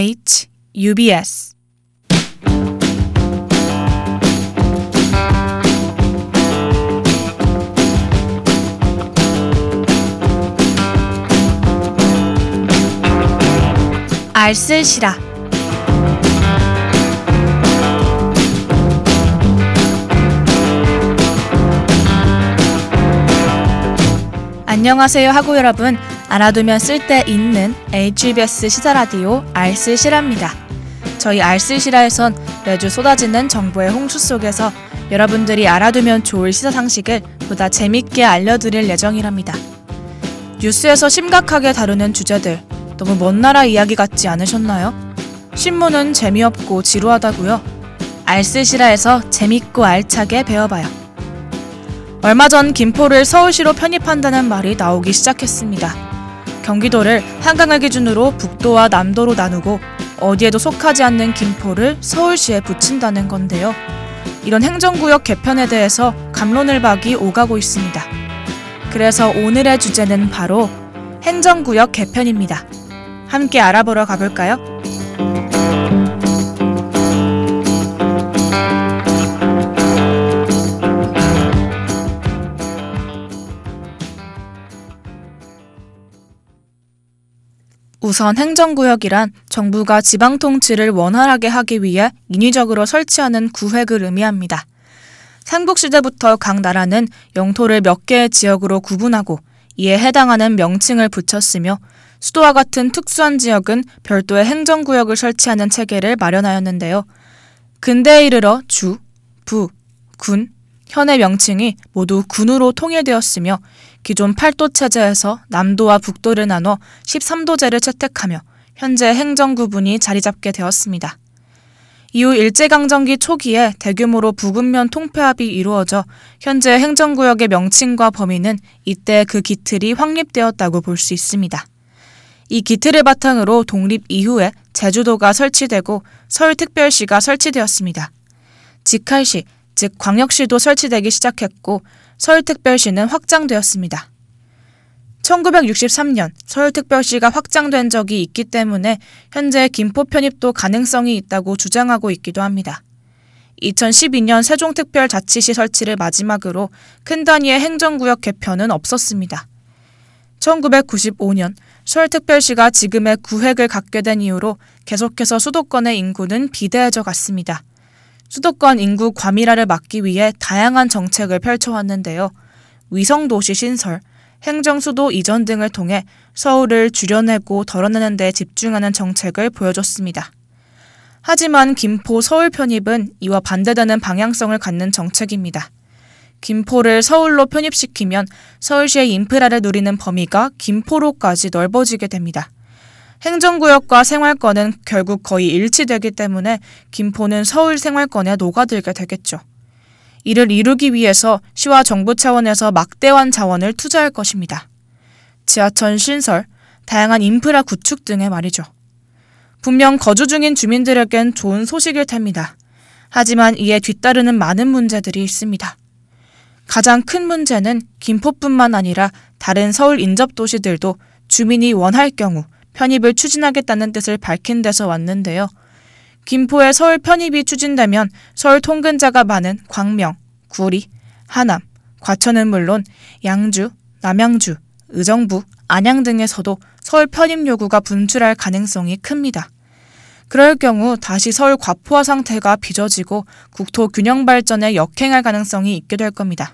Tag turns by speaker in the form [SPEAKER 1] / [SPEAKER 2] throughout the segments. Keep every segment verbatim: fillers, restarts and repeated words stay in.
[SPEAKER 1] H 유비에스 알쓸시라. 안녕하세요 하고 여러분, 알아두면 쓸데있는 에이치유비에스 시사라디오 알쓸시라입니다. 저희 알쓸시라에선 매주 쏟아지는 정보의 홍수 속에서 여러분들이 알아두면 좋을 시사상식을 보다 재밌게 알려드릴 예정이랍니다. 뉴스에서 심각하게 다루는 주제들 너무 먼 나라 이야기 같지 않으셨나요? 신문은 재미없고 지루하다고요? 알쓸시라에서 재밌고 알차게 배워봐요. 얼마 전 김포를 서울시로 편입한다는 말이 나오기 시작했습니다. 경기도를 한강을 기준으로 북도와 남도로 나누고 어디에도 속하지 않는 김포를 서울시에 붙인다는 건데요. 이런 행정구역 개편에 대해서 갑론을박이 오가고 있습니다. 그래서 오늘의 주제는 바로 행정구역 개편입니다. 함께 알아보러 가볼까요? 우선 행정구역이란 정부가 지방 통치를 원활하게 하기 위해 인위적으로 설치하는 구획을 의미합니다. 삼국시대부터 각 나라는 영토를 몇 개의 지역으로 구분하고 이에 해당하는 명칭을 붙였으며 수도와 같은 특수한 지역은 별도의 행정구역을 설치하는 체계를 마련하였는데요. 근대에 이르러 주, 부, 군, 현의 명칭이 모두 군으로 통일되었으며 기존 팔 도 체제에서 남도와 북도를 나눠 십삼 도제를 채택하며 현재 행정구분이 자리잡게 되었습니다. 이후 일제강점기 초기에 대규모로 부근면 통폐합이 이루어져 현재 행정구역의 명칭과 범위는 이때 그 기틀이 확립되었다고 볼 수 있습니다. 이 기틀을 바탕으로 독립 이후에 제주도가 설치되고 서울특별시가 설치되었습니다. 직할시, 즉 광역시도 설치되기 시작했고 서울특별시는 확장되었습니다. 천구백육십삼 년 서울특별시가 확장된 적이 있기 때문에 현재 김포 편입도 가능성이 있다고 주장하고 있기도 합니다. 이천십이 년 세종특별자치시 설치를 마지막으로 큰 단위의 행정구역 개편은 없었습니다. 천구백구십오 년 서울특별시가 지금의 구획을 갖게 된 이후로 계속해서 수도권의 인구는 비대해져 갔습니다. 수도권 인구 과밀화를 막기 위해 다양한 정책을 펼쳐왔는데요. 위성도시 신설, 행정수도 이전 등을 통해 서울을 줄여내고 덜어내는 데 집중하는 정책을 보여줬습니다. 하지만 김포 서울 편입은 이와 반대되는 방향성을 갖는 정책입니다. 김포를 서울로 편입시키면 서울시의 인프라를 누리는 범위가 김포로까지 넓어지게 됩니다. 행정구역과 생활권은 결국 거의 일치되기 때문에 김포는 서울 생활권에 녹아들게 되겠죠. 이를 이루기 위해서 시와 정부 차원에서 막대한 자원을 투자할 것입니다. 지하철 신설, 다양한 인프라 구축 등의 말이죠. 분명 거주 중인 주민들에겐 좋은 소식일 텐니다. 하지만 이에 뒤따르는 많은 문제들이 있습니다. 가장 큰 문제는 김포뿐만 아니라 다른 서울 인접 도시들도 주민이 원할 경우 편입을 추진하겠다는 뜻을 밝힌 데서 왔는데요. 김포의 서울 편입이 추진되면 서울 통근자가 많은 광명, 구리, 하남, 과천은 물론 양주, 남양주, 의정부, 안양 등에서도 서울 편입 요구가 분출할 가능성이 큽니다. 그럴 경우 다시 서울 과포화 상태가 빚어지고 국토 균형 발전에 역행할 가능성이 있게 될 겁니다.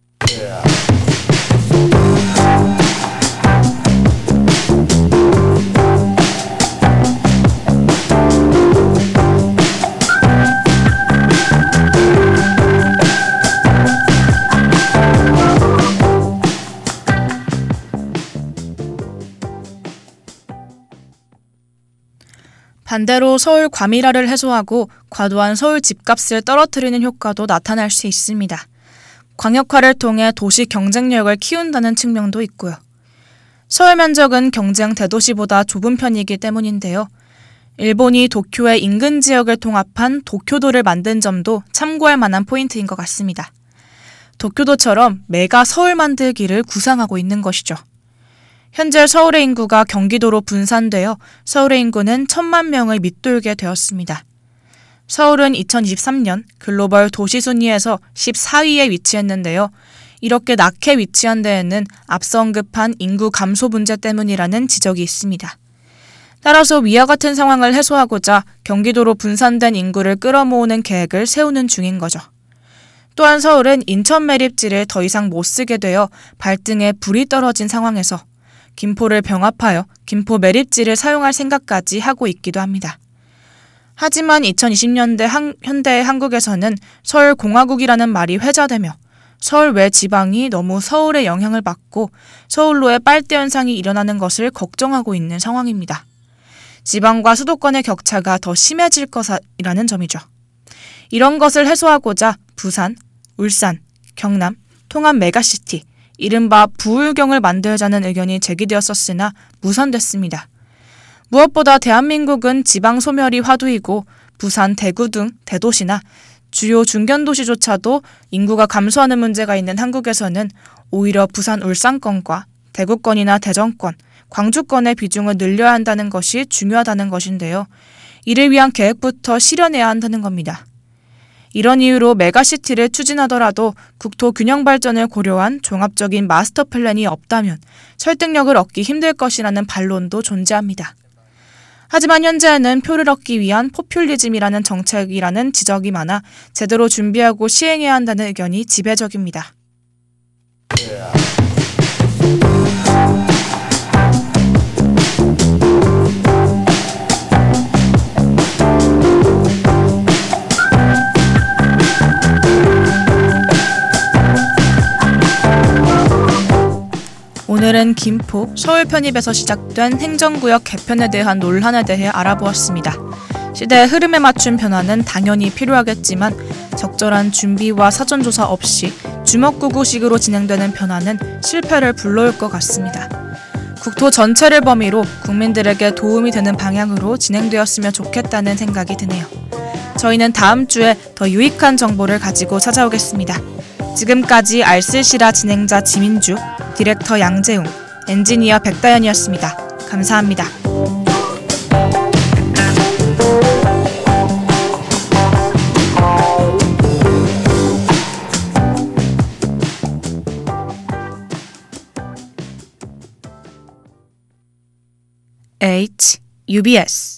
[SPEAKER 1] 반대로 서울 과밀화를 해소하고 과도한 서울 집값을 떨어뜨리는 효과도 나타날 수 있습니다. 광역화를 통해 도시 경쟁력을 키운다는 측면도 있고요. 서울 면적은 경쟁 대도시보다 좁은 편이기 때문인데요. 일본이 도쿄의 인근 지역을 통합한 도쿄도를 만든 점도 참고할 만한 포인트인 것 같습니다. 도쿄도처럼 메가 서울 만들기를 구상하고 있는 것이죠. 현재 서울의 인구가 경기도로 분산되어 서울의 인구는 천만 명을 밑돌게 되었습니다. 서울은 이천이십삼 년 글로벌 도시 순위에서 십사 위에 위치했는데요. 이렇게 낙해 위치한 데에는 앞서 언급한 인구 감소 문제 때문이라는 지적이 있습니다. 따라서 위와 같은 상황을 해소하고자 경기도로 분산된 인구를 끌어모으는 계획을 세우는 중인 거죠. 또한 서울은 인천 매립지를 더 이상 못 쓰게 되어 발등에 불이 떨어진 상황에서 김포를 병합하여 김포 매립지를 사용할 생각까지 하고 있기도 합니다. 하지만 이천이십 년대 한, 현대의 한국에서는 서울공화국이라는 말이 회자되며 서울 외 지방이 너무 서울의 영향을 받고 서울로의 빨대 현상이 일어나는 것을 걱정하고 있는 상황입니다. 지방과 수도권의 격차가 더 심해질 것이라는 점이죠. 이런 것을 해소하고자 부산, 울산, 경남, 통합 메가시티, 이른바 부울경을 만들자는 의견이 제기되었었으나 무산됐습니다. 무엇보다 대한민국은 지방 소멸이 화두이고 부산, 대구 등 대도시나 주요 중견도시조차도 인구가 감소하는 문제가 있는 한국에서는 오히려 부산, 울산권과 대구권이나 대전권, 광주권의 비중을 늘려야 한다는 것이 중요하다는 것인데요. 이를 위한 계획부터 실현해야 한다는 겁니다. 이런 이유로 메가시티를 추진하더라도 국토 균형 발전을 고려한 종합적인 마스터 플랜이 없다면 설득력을 얻기 힘들 것이라는 반론도 존재합니다. 하지만 현재는 표를 얻기 위한 포퓰리즘이라는 정책이라는 지적이 많아 제대로 준비하고 시행해야 한다는 의견이 지배적입니다. 오늘은 김포, 서울 편입에서 시작된 행정구역 개편에 대한 논란에 대해 알아보았습니다. 시대의 흐름에 맞춘 변화는 당연히 필요하겠지만 적절한 준비와 사전조사 없이 주먹구구식으로 진행되는 변화는 실패를 불러올 것 같습니다. 국토 전체를 범위로 국민들에게 도움이 되는 방향으로 진행되었으면 좋겠다는 생각이 드네요. 저희는 다음 주에 더 유익한 정보를 가지고 찾아오겠습니다. 지금까지 알쓸시라 진행자 지민주, 디렉터 양재웅, 엔지니어 백다연이었습니다. 감사합니다. H, 유비에스